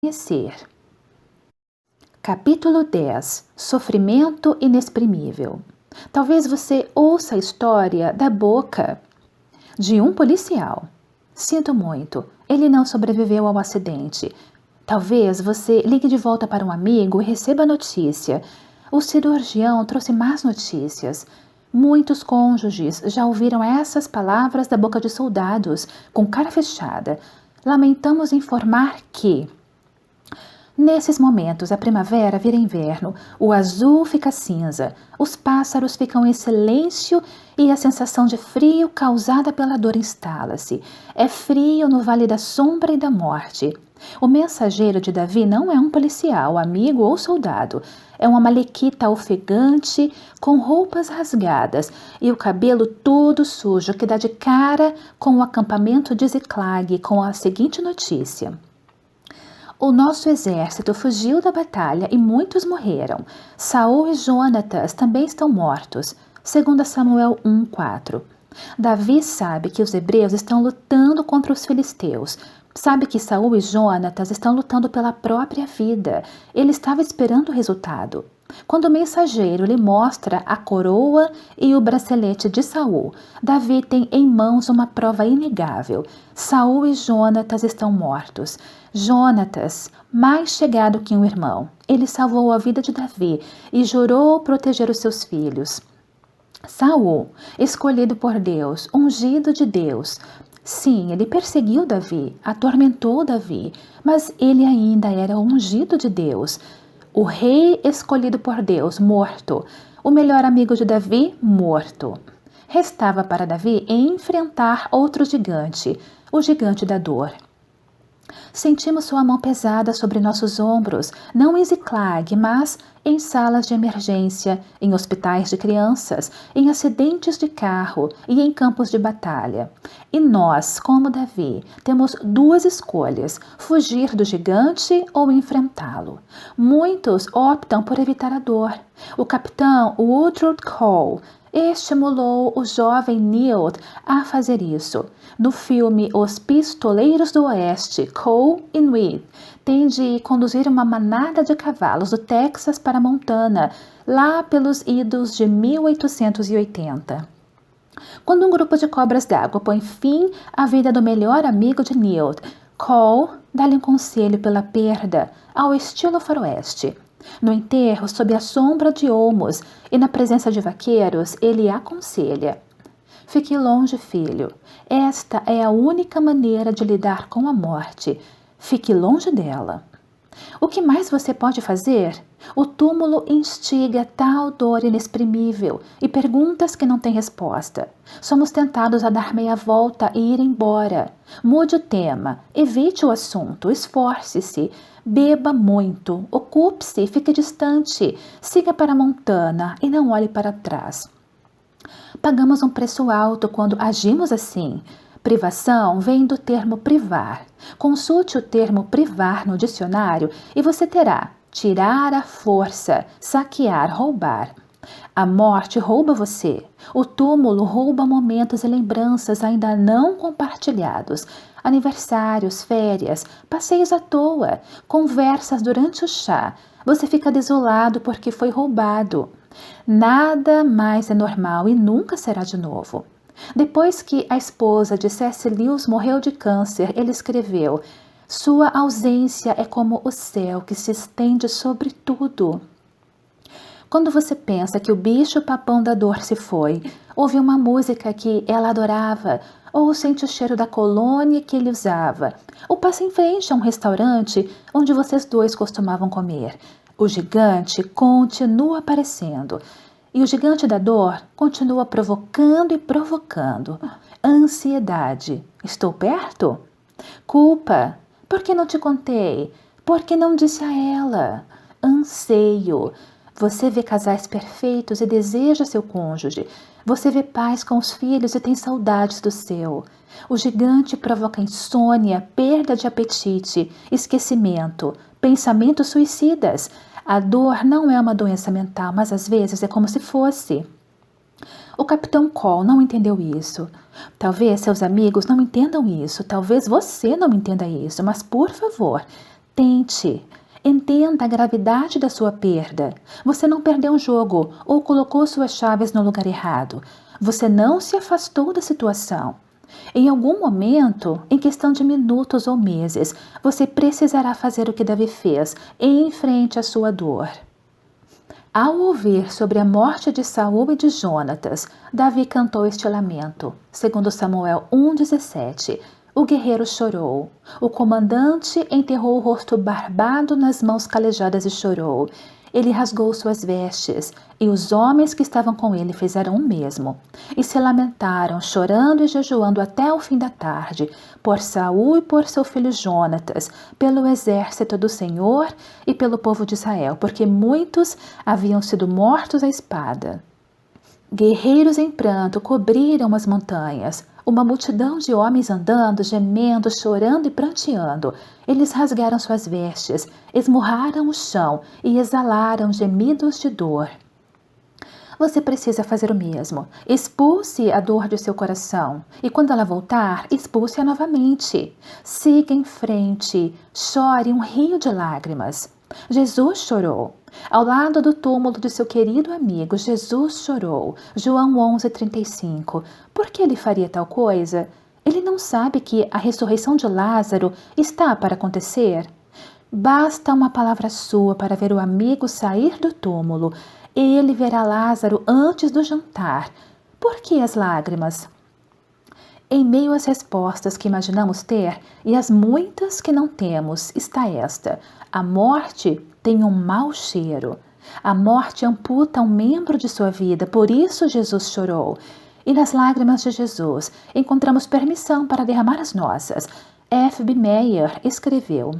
conhecer. Capítulo 10. Sofrimento inexprimível. Talvez você ouça a história da boca de um policial. Sinto muito, ele não sobreviveu ao acidente. Talvez você ligue de volta para um amigo e receba a notícia. O cirurgião trouxe más notícias. Muitos cônjuges já ouviram essas palavras da boca de soldados, com cara fechada. Lamentamos informar que... Nesses momentos, a primavera vira inverno, o azul fica cinza, os pássaros ficam em silêncio e a sensação de frio causada pela dor instala-se. É frio no vale da sombra e da morte. O mensageiro de Davi não é um policial, amigo ou soldado. É uma malequita ofegante, com roupas rasgadas e o cabelo todo sujo, que dá de cara com o acampamento de Ziclag com a seguinte notícia: o nosso exército fugiu da batalha e muitos morreram. Saul e Jonatas também estão mortos. 2 Samuel 1:4. Davi sabe que os hebreus estão lutando contra os filisteus. Sabe que Saul e Jonatas estão lutando pela própria vida. Ele estava esperando o resultado. Quando o mensageiro lhe mostra a coroa e o bracelete de Saul, Davi tem em mãos uma prova inegável. Saul e Jonatas estão mortos. Jonatas, mais chegado que um irmão, ele salvou a vida de Davi e jurou proteger os seus filhos. Saul, escolhido por Deus, ungido de Deus. Sim, ele perseguiu Davi, atormentou Davi, mas ele ainda era ungido de Deus. O rei escolhido por Deus, morto. O melhor amigo de Davi, morto. Restava para Davi enfrentar outro gigante, o gigante da dor. Sentimos sua mão pesada sobre nossos ombros, não em Ziclag, mas em salas de emergência, em hospitais de crianças, em acidentes de carro e em campos de batalha. E nós, como Davi, temos duas escolhas: fugir do gigante ou enfrentá-lo. Muitos optam por evitar a dor. O capitão Woodrow Cole estimulou o jovem Neild a fazer isso. No filme Os Pistoleiros do Oeste, Cole e Neild têm de conduzir uma manada de cavalos do Texas para Montana, lá pelos idos de 1880. Quando um grupo de cobras d'água põe fim à vida do melhor amigo de Neild, Cole dá-lhe um conselho pela perda, ao estilo faroeste. No enterro, sob a sombra de olmos e na presença de vaqueiros, ele aconselha: fique longe, filho. Esta é a única maneira de lidar com a morte. Fique longe dela. O que mais você pode fazer? O túmulo instiga tal dor inexprimível e perguntas que não têm resposta. Somos tentados a dar meia volta e ir embora. Mude o tema, evite o assunto, esforce-se, beba muito, ocupe-se, fique distante, siga para Montana e não olhe para trás. Pagamos um preço alto quando agimos assim. Privação vem do termo privar. Consulte o termo privar no dicionário e você terá tirar à força, saquear, roubar. A morte rouba você. O túmulo rouba momentos e lembranças ainda não compartilhados. Aniversários, férias, passeios à toa, conversas durante o chá. Você fica desolado porque foi roubado. Nada mais é normal e nunca será de novo. Depois que a esposa de C.S. Lewis morreu de câncer, ele escreveu: sua ausência é como o céu que se estende sobre tudo. Quando você pensa que o bicho-papão da dor se foi, ouve uma música que ela adorava, ou sente o cheiro da colônia que ele usava, ou passa em frente a um restaurante onde vocês dois costumavam comer, o gigante continua aparecendo. E o gigante da dor continua provocando e provocando. Ansiedade. Estou perto? Culpa. Por que não te contei? Por que não disse a ela? Anseio. Você vê casais perfeitos e deseja seu cônjuge. Você vê pais com os filhos e tem saudades do seu. O gigante provoca insônia, perda de apetite, esquecimento, pensamentos suicidas. A dor não é uma doença mental, mas às vezes é como se fosse. O capitão Cole não entendeu isso. Talvez seus amigos não entendam isso. Talvez você não entenda isso. Mas, por favor, Atente. Entenda a gravidade da sua perda. Você não perdeu um jogo ou colocou suas chaves no lugar errado. Você não se afastou da situação. Em algum momento, em questão de minutos ou meses, você precisará fazer o que Davi fez, em frente à sua dor. Ao ouvir sobre a morte de Saul e de Jonatas, Davi cantou este lamento. Segundo Samuel 1,17, o guerreiro chorou. O comandante enterrou o rosto barbado nas mãos calejadas e chorou. Ele rasgou suas vestes, e os homens que estavam com ele fizeram o mesmo. E se lamentaram, chorando e jejuando até o fim da tarde, por Saul e por seu filho Jonatas, pelo exército do Senhor e pelo povo de Israel, porque muitos haviam sido mortos à espada. Guerreiros em pranto cobriram as montanhas. Uma multidão de homens andando, gemendo, chorando e pranteando. Eles rasgaram suas vestes, esmurraram o chão e exalaram gemidos de dor. Você precisa fazer o mesmo. Expulse a dor de seu coração. E quando ela voltar, expulse-a novamente. Siga em frente. Chore um rio de lágrimas. Jesus chorou. Ao lado do túmulo de seu querido amigo, Jesus chorou. João 11,35. Por que ele faria tal coisa? Ele não sabe que a ressurreição de Lázaro está para acontecer? Basta uma palavra sua para ver o amigo sair do túmulo. Ele verá Lázaro antes do jantar. Por que as lágrimas? Em meio às respostas que imaginamos ter e às muitas que não temos, está esta: a morte tem um mau cheiro. A morte amputa um membro de sua vida, por isso Jesus chorou. E nas lágrimas de Jesus encontramos permissão para derramar as nossas. F.B. Meyer escreveu: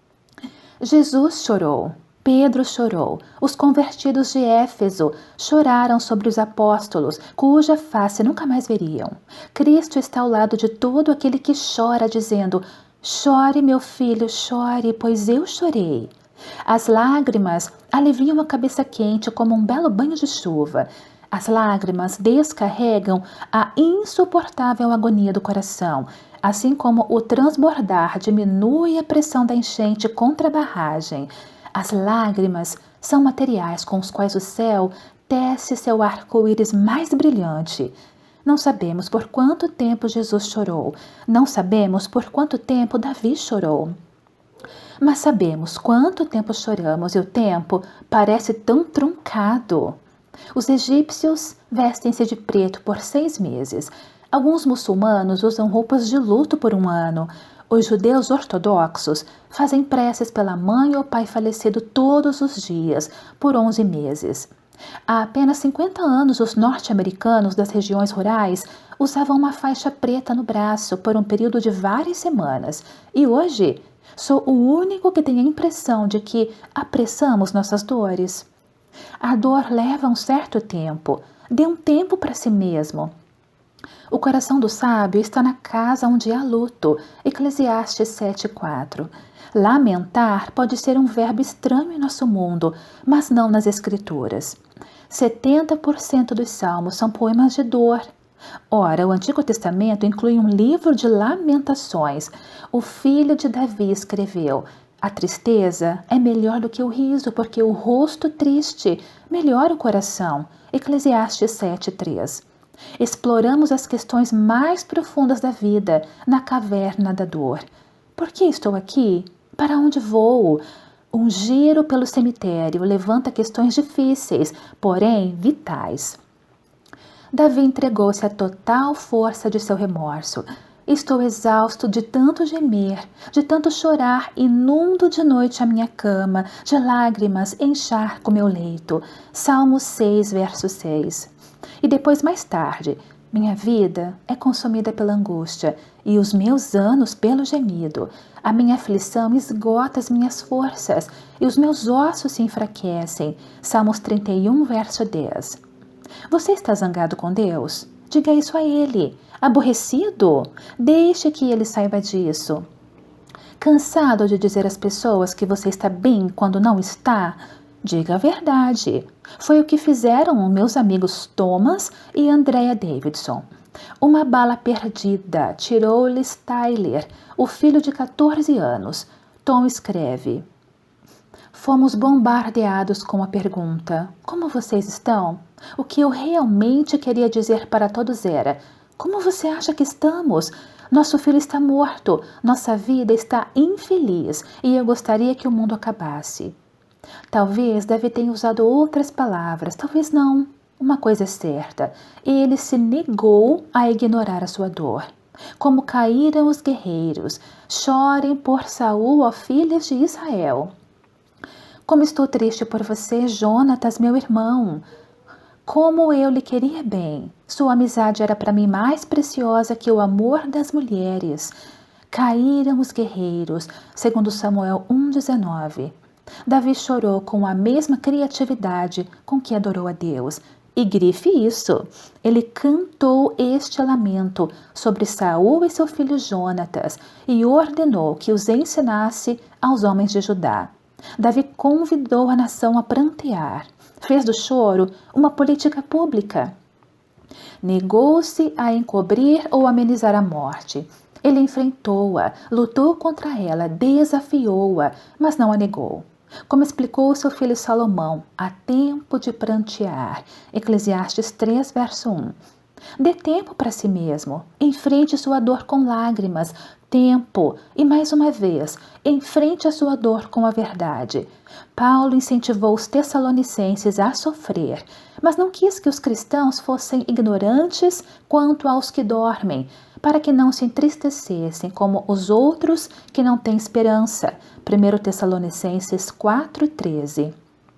Jesus chorou. Pedro chorou. Os convertidos de Éfeso choraram sobre os apóstolos, cuja face nunca mais veriam. Cristo está ao lado de todo aquele que chora, dizendo: chore, meu filho, chore, pois eu chorei. As lágrimas aliviam a cabeça quente como um belo banho de chuva. As lágrimas descarregam a insuportável agonia do coração, assim como o transbordar diminui a pressão da enchente contra a barragem. As lágrimas são materiais com os quais o céu tece seu arco-íris mais brilhante. Não sabemos por quanto tempo Jesus chorou. Não sabemos por quanto tempo Davi chorou. Mas sabemos quanto tempo choramos e o tempo parece tão truncado. Os egípcios vestem-se de preto por 6 meses. Alguns muçulmanos usam roupas de luto por 1 ano. Os judeus ortodoxos fazem preces pela mãe ou pai falecido todos os dias, por 11 meses. Há apenas 50 anos, os norte-americanos das regiões rurais usavam uma faixa preta no braço por um período de várias semanas. E hoje, sou o único que tem a impressão de que apressamos nossas dores. A dor leva um certo tempo. Dê um tempo para si mesmo. O coração do sábio está na casa onde há luto. Eclesiastes 7,4. Lamentar pode ser um verbo estranho em nosso mundo, mas não nas Escrituras. 70% dos salmos são poemas de dor. Ora, o Antigo Testamento inclui um livro de lamentações. O filho de Davi escreveu: a tristeza é melhor do que o riso, porque o rosto triste melhora o coração. Eclesiastes 7,3. Exploramos as questões mais profundas da vida na caverna da dor. Por que estou aqui? Para onde vou? Um giro pelo cemitério levanta questões difíceis, porém vitais. Davi entregou-se à total força de seu remorso. Estou exausto de tanto gemer, de tanto chorar, inundo de noite a minha cama, de lágrimas encharco meu leito. Salmo 6, verso 6. E depois, mais tarde, minha vida é consumida pela angústia e os meus anos pelo gemido. A minha aflição esgota as minhas forças e os meus ossos se enfraquecem. Salmos 31, verso 10. Você está zangado com Deus? Diga isso a Ele. Aborrecido? Deixe que Ele saiba disso. Cansado de dizer às pessoas que você está bem quando não está? Diga a verdade. Foi o que fizeram meus amigos Thomas e Andrea Davidson. Uma bala perdida tirou-lhes Tyler, o filho de 14 anos. Tom escreve: fomos bombardeados com a pergunta: como vocês estão? O que eu realmente queria dizer para todos era: como você acha que estamos? Nosso filho está morto, nossa vida está infeliz e eu gostaria que o mundo acabasse. Talvez Davi tenha usado outras palavras, talvez não. Uma coisa é certa, ele se negou a ignorar a sua dor. Como caíram os guerreiros, chorem por Saul, ó filhas de Israel. Como estou triste por você, Jonatas, meu irmão. Como eu lhe queria bem. Sua amizade era para mim mais preciosa que o amor das mulheres. Caíram os guerreiros, segundo Samuel 1,19. Davi chorou com a mesma criatividade com que adorou a Deus. E grife isso, ele cantou este lamento sobre Saul e seu filho Jonatas e ordenou que os ensinasse aos homens de Judá. Davi convidou a nação a prantear, fez do choro uma política pública. Negou-se a encobrir ou amenizar a morte. Ele enfrentou-a, lutou contra ela, desafiou-a, mas não a negou. Como explicou seu filho Salomão, há tempo de prantear. Eclesiastes 3, verso 1. Dê tempo para si mesmo. Enfrente sua dor com lágrimas. Tempo. E mais uma vez, enfrente a sua dor com a verdade. Paulo incentivou os tessalonicenses a sofrer, mas não quis que os cristãos fossem ignorantes quanto aos que dormem, para que não se entristecessem como os outros que não têm esperança. 1 Tessalonicenses 4,13.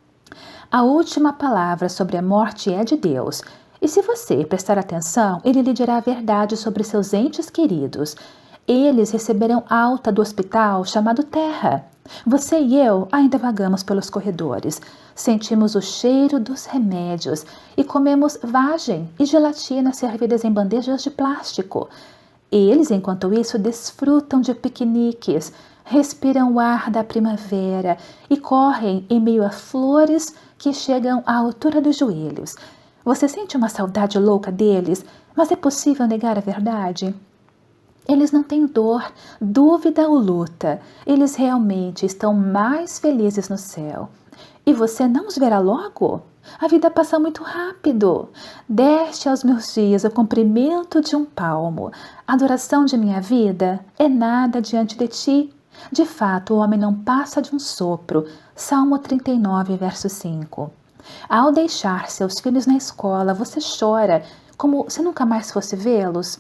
A última palavra sobre a morte é de Deus. E se você prestar atenção, ele lhe dirá a verdade sobre seus entes queridos. Eles receberão alta do hospital chamado Terra. Você e eu ainda vagamos pelos corredores. Sentimos o cheiro dos remédios e comemos vagem e gelatina servidas em bandejas de plástico. Eles, enquanto isso, desfrutam de piqueniques, respiram o ar da primavera e correm em meio a flores que chegam à altura dos joelhos. Você sente uma saudade louca deles, mas é possível negar a verdade? Eles não têm dor, dúvida ou luta. Eles realmente estão mais felizes no céu. E você não os verá logo? A vida passa muito rápido. Deste aos meus dias o comprimento de um palmo. A duração de minha vida é nada diante de ti. De fato, o homem não passa de um sopro. Salmo 39, verso 5. Ao deixar seus filhos na escola, você chora como se nunca mais fosse vê-los.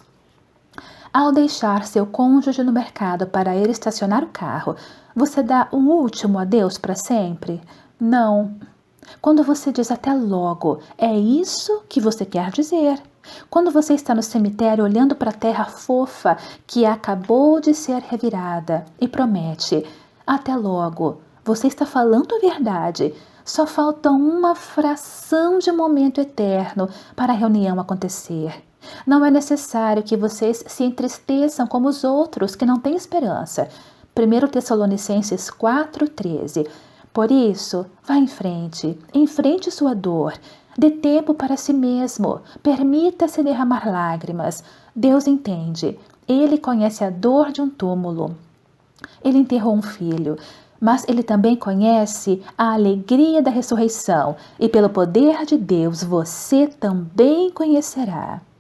Ao deixar seu cônjuge no mercado para ir estacionar o carro, você dá um último adeus para sempre? Não. Quando você diz até logo, é isso que você quer dizer. Quando você está no cemitério olhando para a terra fofa que acabou de ser revirada e promete, até logo, você está falando a verdade. Só falta uma fração de momento eterno para a reunião acontecer. Não é necessário que vocês se entristeçam como os outros que não têm esperança. 1 Tessalonicenses 4,13. Por isso, vá em frente, enfrente sua dor, dê tempo para si mesmo, permita-se derramar lágrimas. Deus entende, Ele conhece a dor de um túmulo. Ele enterrou um filho, mas Ele também conhece a alegria da ressurreição, e pelo poder de Deus você também conhecerá.